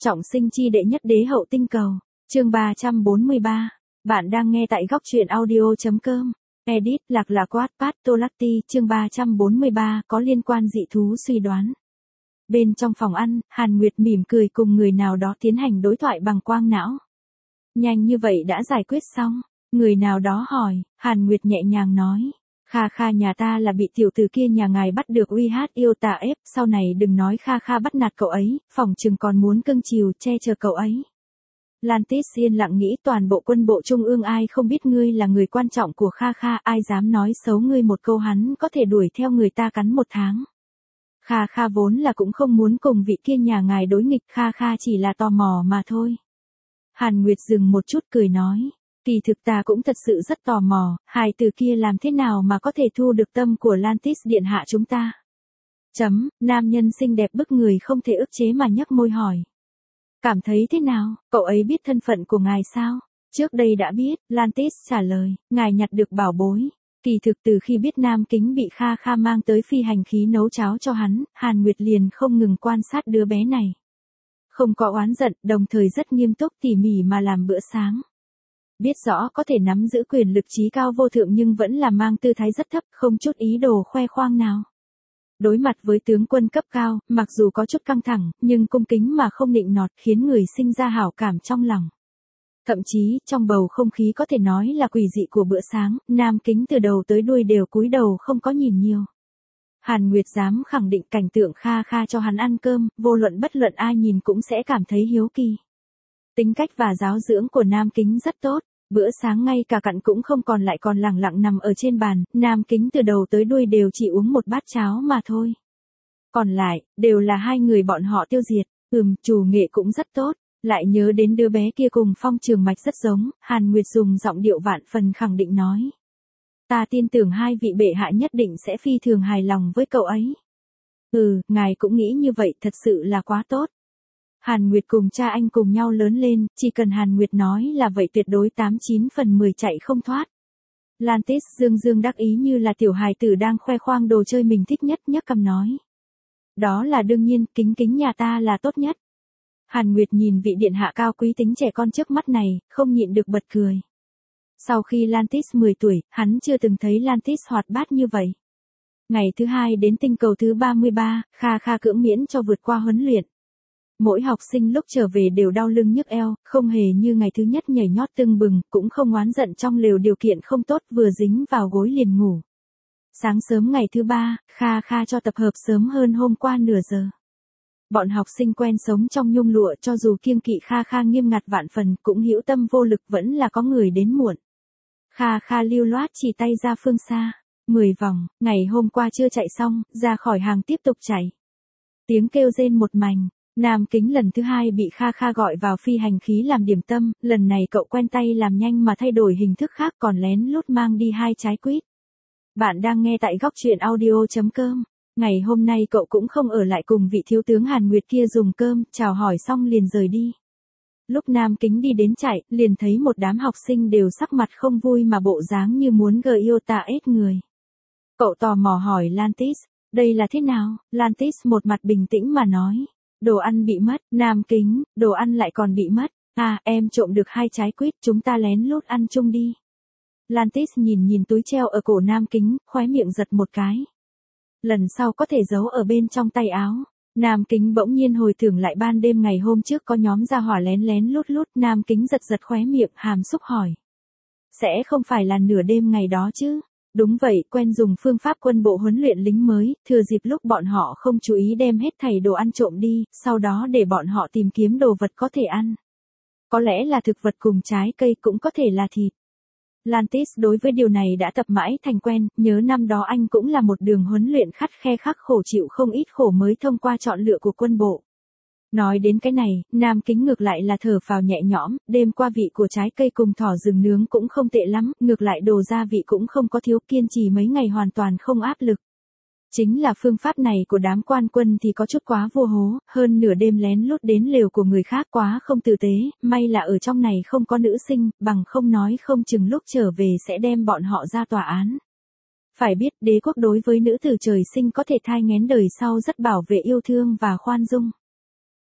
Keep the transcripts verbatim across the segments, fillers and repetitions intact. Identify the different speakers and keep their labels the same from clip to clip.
Speaker 1: trọng sinh chi đệ nhất đế hậu tinh cầu, chương ba trăm bốn mươi ba. Bạn đang nghe tại góc truyện audio.com. Edit Lạc Lạc Quát Pat Tolatti, chương ba trăm bốn mươi ba, có liên quan dị thú suy đoán. Bên trong phòng ăn, Hàn Nguyệt mỉm cười cùng người nào đó tiến hành đối thoại bằng quang não. Nhanh như vậy đã giải quyết xong, người nào đó hỏi, Hàn Nguyệt nhẹ nhàng nói. Kha Kha nhà ta là bị tiểu tử kia nhà ngài bắt được uy hát yêu tà ép, sau này đừng nói Kha Kha bắt nạt cậu ấy, phòng chừng còn muốn cưng chiều che chở cậu ấy. Lantis yên lặng nghĩ toàn bộ quân bộ trung ương ai không biết ngươi là người quan trọng của Kha Kha, ai dám nói xấu ngươi một câu hắn có thể đuổi theo người ta cắn một tháng. Kha Kha vốn là cũng không muốn cùng vị kia nhà ngài đối nghịch, Kha Kha chỉ là tò mò mà thôi. Hàn Nguyệt dừng một chút cười nói. Kỳ thực ta cũng thật sự rất tò mò, hài từ kia làm thế nào mà có thể thu được tâm của Lantis điện hạ chúng ta. Chấm, nam nhân xinh đẹp bức người không thể ức chế mà nhấc môi hỏi. Cảm thấy thế nào, cậu ấy biết thân phận của ngài sao? Trước đây đã biết, Lantis trả lời, ngài nhặt được bảo bối. Kỳ thực từ khi biết Nam Kính bị Kha Kha mang tới phi hành khí nấu cháo cho hắn, Hàn Nguyệt liền không ngừng quan sát đứa bé này. Không có oán giận, đồng thời rất nghiêm túc tỉ mỉ mà làm bữa sáng. Biết rõ có thể nắm giữ quyền lực trí cao vô thượng nhưng vẫn là mang tư thái rất thấp, không chút ý đồ khoe khoang nào. Đối mặt với tướng quân cấp cao, mặc dù có chút căng thẳng, nhưng cung kính mà không nịnh nọt khiến người sinh ra hảo cảm trong lòng. Thậm chí, trong bầu không khí có thể nói là quỷ dị của bữa sáng, Nam Kính từ đầu tới đuôi đều cúi đầu không có nhìn nhiều. Hàn Nguyệt dám khẳng định cảnh tượng Kha Kha cho hắn ăn cơm, vô luận bất luận ai nhìn cũng sẽ cảm thấy hiếu kỳ. Tính cách và giáo dưỡng của Nam Kính rất tốt. Bữa sáng ngay cả cặn cũng không còn lại còn lẳng lặng nằm ở trên bàn, Nam Kính từ đầu tới đuôi đều chỉ uống một bát cháo mà thôi. Còn lại, đều là hai người bọn họ tiêu diệt, ừm, chủ nghệ cũng rất tốt, lại nhớ đến đứa bé kia cùng Phong Trường Mạch rất giống, Hàn Nguyệt dùng giọng điệu vạn phần khẳng định nói. Ta tin tưởng hai vị bệ hạ nhất định sẽ phi thường hài lòng với cậu ấy. Ừ, ngài cũng nghĩ như vậy thật sự là quá tốt. Hàn Nguyệt cùng cha anh cùng nhau lớn lên, chỉ cần Hàn Nguyệt nói là vậy tuyệt đối tám chín phần mười chạy không thoát. Lantis dương dương đắc ý như là tiểu hài tử đang khoe khoang đồ chơi mình thích nhất nhấc cằm nói. Đó là đương nhiên, Kính Kính nhà ta là tốt nhất. Hàn Nguyệt nhìn vị điện hạ cao quý tính trẻ con trước mắt này, không nhịn được bật cười. Sau khi Lantis mười tuổi, hắn chưa từng thấy Lantis hoạt bát như vậy. Ngày thứ hai đến tinh cầu thứ ba mươi ba, Kha Kha cưỡng miễn cho vượt qua huấn luyện. Mỗi học sinh lúc trở về đều đau lưng nhức eo, không hề như ngày thứ nhất nhảy nhót tưng bừng, cũng không oán giận trong lều điều kiện không tốt vừa dính vào gối liền ngủ. Sáng sớm ngày thứ ba, Kha Kha cho tập hợp sớm hơn hôm qua nửa giờ. Bọn học sinh quen sống trong nhung lụa cho dù kiêng kỵ Kha Kha nghiêm ngặt vạn phần cũng hữu tâm vô lực vẫn là có người đến muộn. Kha Kha lưu loát chỉ tay ra phương xa, mười vòng, ngày hôm qua chưa chạy xong, ra khỏi hàng tiếp tục chạy. Tiếng kêu rên một mảnh. Nam Kính lần thứ hai bị Kha Kha gọi vào phi hành khí làm điểm tâm, lần này cậu quen tay làm nhanh mà thay đổi hình thức khác còn lén lút mang đi hai trái quýt. Bạn đang nghe tại góc truyện audio.com. Ngày hôm nay cậu cũng không ở lại cùng vị thiếu tướng Hàn Nguyệt kia dùng cơm, chào hỏi xong liền rời đi. Lúc Nam Kính đi đến chạy, liền thấy một đám học sinh đều sắc mặt không vui mà bộ dáng như muốn gờ yêu tà ết người. Cậu tò mò hỏi Lantis, đây là thế nào? Lantis một mặt bình tĩnh mà nói. Đồ ăn bị mất, Nam Kính, đồ ăn lại còn bị mất. À, em trộm được hai trái quýt, chúng ta lén lút ăn chung đi. Lantis nhìn nhìn túi treo ở cổ Nam Kính, khóe miệng giật một cái. Lần sau có thể giấu ở bên trong tay áo. Nam Kính bỗng nhiên hồi tưởng lại ban đêm ngày hôm trước có nhóm gia hỏa lén lén lút lút, Nam Kính giật giật khóe miệng, hàm xúc hỏi. Sẽ không phải là nửa đêm ngày đó chứ? Đúng vậy, quen dùng phương pháp quân bộ huấn luyện lính mới, thừa dịp lúc bọn họ không chú ý đem hết thảy đồ ăn trộm đi, sau đó để bọn họ tìm kiếm đồ vật có thể ăn. Có lẽ là thực vật cùng trái cây cũng có thể là thịt. Lantis đối với điều này đã tập mãi thành quen, nhớ năm đó anh cũng là một đường huấn luyện khắt khe khắc khổ chịu không ít khổ mới thông qua chọn lựa của quân bộ. Nói đến cái này, Nam Kính ngược lại là thở phào nhẹ nhõm, đêm qua vị của trái cây cùng thỏ rừng nướng cũng không tệ lắm, ngược lại đồ gia vị cũng không có thiếu, kiên trì mấy ngày hoàn toàn không áp lực. Chính là phương pháp này của đám quan quân thì có chút quá vô hố, hơn nửa đêm lén lút đến lều của người khác quá không tử tế, may là ở trong này không có nữ sinh, bằng không nói không chừng lúc trở về sẽ đem bọn họ ra tòa án. Phải biết đế quốc đối với nữ tử trời sinh có thể thai nghén đời sau rất bảo vệ yêu thương và khoan dung.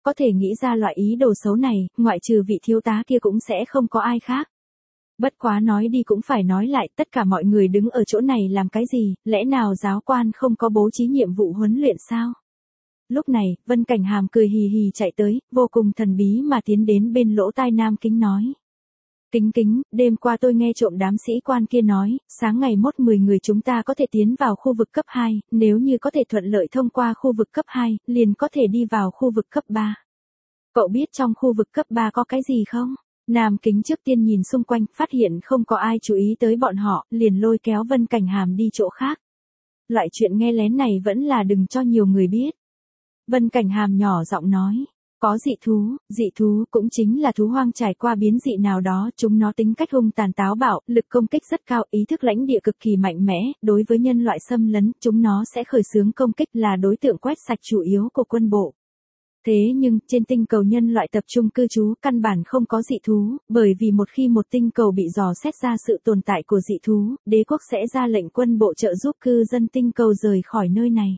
Speaker 1: có thể nghĩ ra loại ý đồ xấu này, ngoại trừ vị thiếu tá kia cũng sẽ không có ai khác. Bất quá nói đi cũng phải nói lại, tất cả mọi người đứng ở chỗ này làm cái gì, lẽ nào giáo quan không có bố trí nhiệm vụ huấn luyện sao? Lúc này, Vân Cảnh Hàm cười hì hì chạy tới, vô cùng thần bí mà tiến đến bên lỗ tai Nam Kính nói. Kính kính, đêm qua tôi nghe trộm đám sĩ quan kia nói, sáng ngày mốt mười người chúng ta có thể tiến vào khu vực cấp hai, nếu như có thể thuận lợi thông qua khu vực cấp hai, liền có thể đi vào khu vực cấp ba. Cậu biết trong khu vực cấp ba có cái gì không? Nam Kính trước tiên nhìn xung quanh, phát hiện không có ai chú ý tới bọn họ, liền lôi kéo Vân Cảnh Hàm đi chỗ khác. Loại chuyện nghe lén này vẫn là đừng cho nhiều người biết. Vân Cảnh Hàm nhỏ giọng nói. Có dị thú, dị thú cũng chính là thú hoang trải qua biến dị nào đó, chúng nó tính cách hung tàn táo bạo, lực công kích rất cao, ý thức lãnh địa cực kỳ mạnh mẽ, đối với nhân loại xâm lấn, chúng nó sẽ khởi xướng công kích là đối tượng quét sạch chủ yếu của quân bộ. Thế nhưng, trên tinh cầu nhân loại tập trung cư trú, căn bản không có dị thú, bởi vì một khi một tinh cầu bị dò xét ra sự tồn tại của dị thú, đế quốc sẽ ra lệnh quân bộ trợ giúp cư dân tinh cầu rời khỏi nơi này.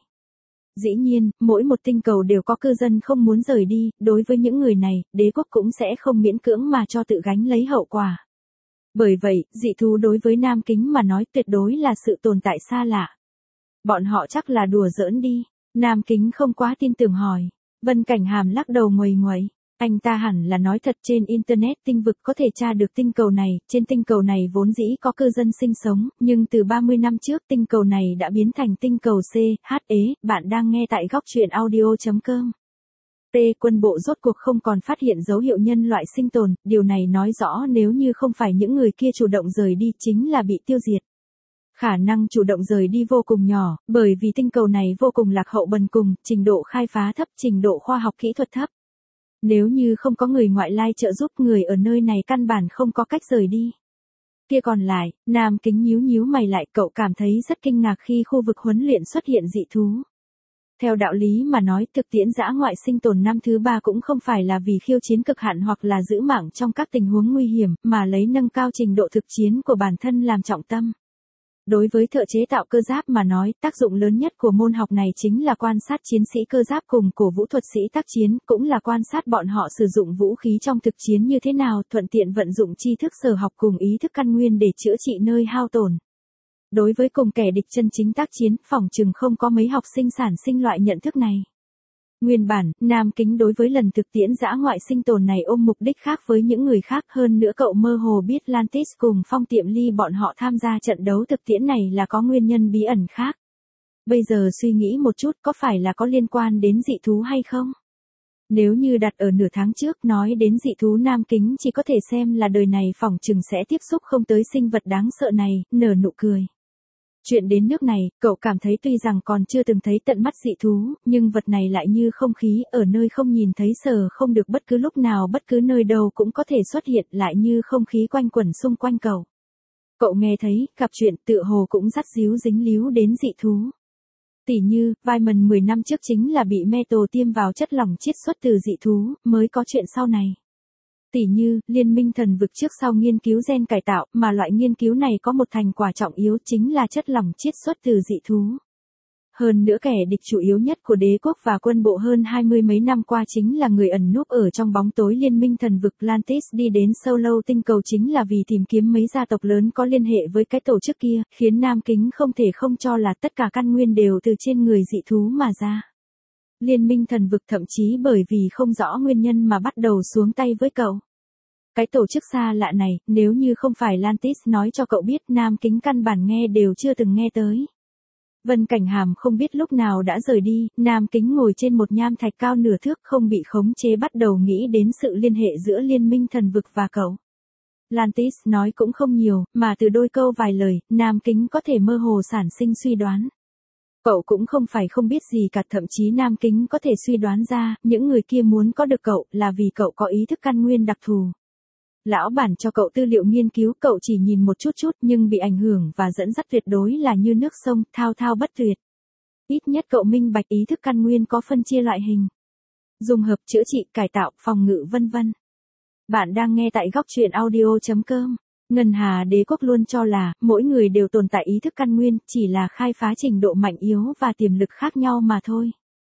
Speaker 1: Dĩ nhiên, mỗi một tinh cầu đều có cư dân không muốn rời đi, đối với những người này, đế quốc cũng sẽ không miễn cưỡng mà cho tự gánh lấy hậu quả. Bởi vậy, dị thú đối với Nam Kính mà nói tuyệt đối là sự tồn tại xa lạ. Bọn họ chắc là đùa giỡn đi. Nam Kính không quá tin tưởng hỏi. Vân Cảnh Hàm lắc đầu nguầy nguậy. Anh ta hẳn là nói thật, trên Internet tinh vực có thể tra được tinh cầu này, trên tinh cầu này vốn dĩ có cư dân sinh sống, nhưng từ ba mươi năm trước tinh cầu này đã biến thành tinh cầu C, H ế, bạn đang nghe tại góc truyện audio chấm com. T. Quân bộ rốt cuộc không còn phát hiện dấu hiệu nhân loại sinh tồn, điều này nói rõ nếu như không phải những người kia chủ động rời đi chính là bị tiêu diệt. Khả năng chủ động rời đi vô cùng nhỏ, bởi vì tinh cầu này vô cùng lạc hậu bần cùng, trình độ khai phá thấp, trình độ khoa học kỹ thuật thấp. Nếu như không có người ngoại lai trợ giúp, người ở nơi này căn bản không có cách rời đi. Kia còn lại, Nam Kính nhíu nhíu mày lại, cậu cảm thấy rất kinh ngạc khi khu vực huấn luyện xuất hiện dị thú. Theo đạo lý mà nói, thực tiễn dã ngoại sinh tồn năm thứ ba cũng không phải là vì khiêu chiến cực hạn hoặc là giữ mạng trong các tình huống nguy hiểm, mà lấy nâng cao trình độ thực chiến của bản thân làm trọng tâm. Đối với thợ chế tạo cơ giáp mà nói, tác dụng lớn nhất của môn học này chính là quan sát chiến sĩ cơ giáp cùng cổ vũ thuật sĩ tác chiến, cũng là quan sát bọn họ sử dụng vũ khí trong thực chiến như thế nào, thuận tiện vận dụng tri thức sở học cùng ý thức căn nguyên để chữa trị nơi hao tổn. Đối với cùng kẻ địch chân chính tác chiến, phỏng chừng không có mấy học sinh sản sinh loại nhận thức này. Nguyên bản, Nam Kính đối với lần thực tiễn dã ngoại sinh tồn này ôm mục đích khác với những người khác, hơn nữa cậu mơ hồ biết Lantis cùng Phong Tiệm Ly bọn họ tham gia trận đấu thực tiễn này là có nguyên nhân bí ẩn khác. Bây giờ suy nghĩ một chút, có phải là có liên quan đến dị thú hay không? Nếu như đặt ở nửa tháng trước nói đến dị thú, Nam Kính chỉ có thể xem là đời này phỏng chừng sẽ tiếp xúc không tới sinh vật đáng sợ này, nở nụ cười. Chuyện đến nước này, cậu cảm thấy tuy rằng còn chưa từng thấy tận mắt dị thú, nhưng vật này lại như không khí, ở nơi không nhìn thấy sờ không được, bất cứ lúc nào bất cứ nơi đâu cũng có thể xuất hiện, lại như không khí quanh quẩn xung quanh cậu. Cậu nghe thấy, gặp chuyện tựa hồ cũng dắt díu dính líu đến dị thú. Tỉ như, Vaiman mười năm trước chính là bị Metal tiêm vào chất lỏng chiết xuất từ dị thú, mới có chuyện sau này. Tỉ như, Liên minh thần vực trước sau nghiên cứu gen cải tạo, mà loại nghiên cứu này có một thành quả trọng yếu chính là chất lỏng chiết xuất từ dị thú. Hơn nữa kẻ địch chủ yếu nhất của đế quốc và quân bộ hơn hai mươi mấy năm qua chính là người ẩn núp ở trong bóng tối Liên minh thần vực. Lantis đi đến sâu lâu tinh cầu chính là vì tìm kiếm mấy gia tộc lớn có liên hệ với cái tổ chức kia, khiến Nam Kính không thể không cho là tất cả căn nguyên đều từ trên người dị thú mà ra. Liên minh thần vực thậm chí bởi vì không rõ nguyên nhân mà bắt đầu xuống tay với cậu. Cái tổ chức xa lạ này, nếu như không phải Lantis nói cho cậu biết, Nam Kính căn bản nghe đều chưa từng nghe tới. Vân Cảnh Hàm không biết lúc nào đã rời đi, Nam Kính ngồi trên một nham thạch cao nửa thước không bị khống chế bắt đầu nghĩ đến sự liên hệ giữa Liên minh thần vực và cậu. Lantis nói cũng không nhiều, mà từ đôi câu vài lời, Nam Kính có thể mơ hồ sản sinh suy đoán. Cậu cũng không phải không biết gì cả, thậm chí Nam Kính có thể suy đoán ra, những người kia muốn có được cậu là vì cậu có ý thức căn nguyên đặc thù. Lão bản cho cậu tư liệu nghiên cứu, cậu chỉ nhìn một chút chút nhưng bị ảnh hưởng và dẫn dắt tuyệt đối là như nước sông, thao thao bất tuyệt. Ít nhất cậu minh bạch ý thức căn nguyên có phân chia loại hình. Dùng hợp, chữa trị, cải tạo, phòng ngự vân vân. Bạn đang nghe tại góc truyện audio chấm com. Ngân Hà đế quốc luôn cho là, mỗi người đều tồn tại ý thức căn nguyên, chỉ là khai phá trình độ mạnh yếu và tiềm lực khác nhau mà thôi.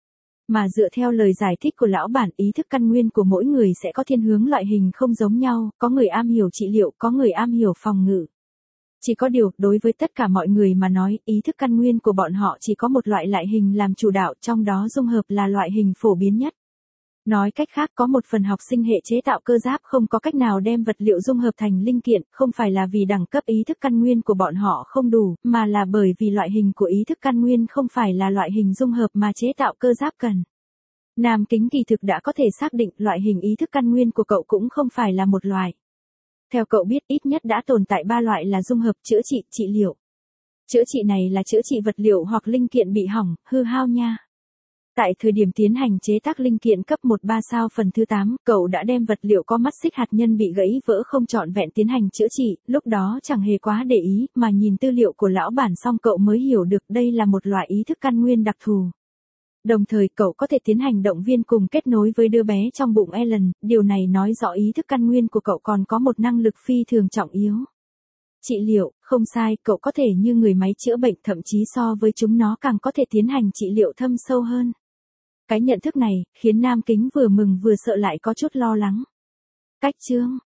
Speaker 1: Mà dựa theo lời giải thích của lão bản, ý thức căn nguyên của mỗi người sẽ có thiên hướng loại hình không giống nhau, có người am hiểu trị liệu, có người am hiểu phòng ngự. Chỉ có điều, đối với tất cả mọi người mà nói, ý thức căn nguyên của bọn họ chỉ có một loại loại hình làm chủ đạo, trong đó dung hợp là loại hình phổ biến nhất. Nói cách khác, có một phần học sinh hệ chế tạo cơ giáp không có cách nào đem vật liệu dung hợp thành linh kiện, không phải là vì đẳng cấp ý thức căn nguyên của bọn họ không đủ, mà là bởi vì loại hình của ý thức căn nguyên không phải là loại hình dung hợp mà chế tạo cơ giáp cần. Nam Kính kỳ thực đã có thể xác định loại hình ý thức căn nguyên của cậu cũng không phải là một loại. Theo cậu biết, ít nhất đã tồn tại ba loại là dung hợp, chữa trị, trị liệu. Chữa trị này là chữa trị vật liệu hoặc linh kiện bị hỏng, hư hao nha. Tại thời điểm tiến hành chế tác linh kiện cấp một ba sao phần thứ tám, cậu đã đem vật liệu có mắt xích hạt nhân bị gãy vỡ không trọn vẹn tiến hành chữa trị, lúc đó chẳng hề quá để ý, mà nhìn tư liệu của lão bản xong cậu mới hiểu được đây là một loại ý thức căn nguyên đặc thù. Đồng thời cậu có thể tiến hành động viên cùng kết nối với đứa bé trong bụng Ellen, điều này nói rõ ý thức căn nguyên của cậu còn có một năng lực phi thường trọng yếu. Trị liệu, không sai, cậu có thể như người máy chữa bệnh, thậm chí so với chúng nó càng có thể tiến hành trị liệu thâm sâu hơn. Cái nhận thức này, khiến Nam Kính vừa mừng vừa sợ lại có chút lo lắng. Cách chương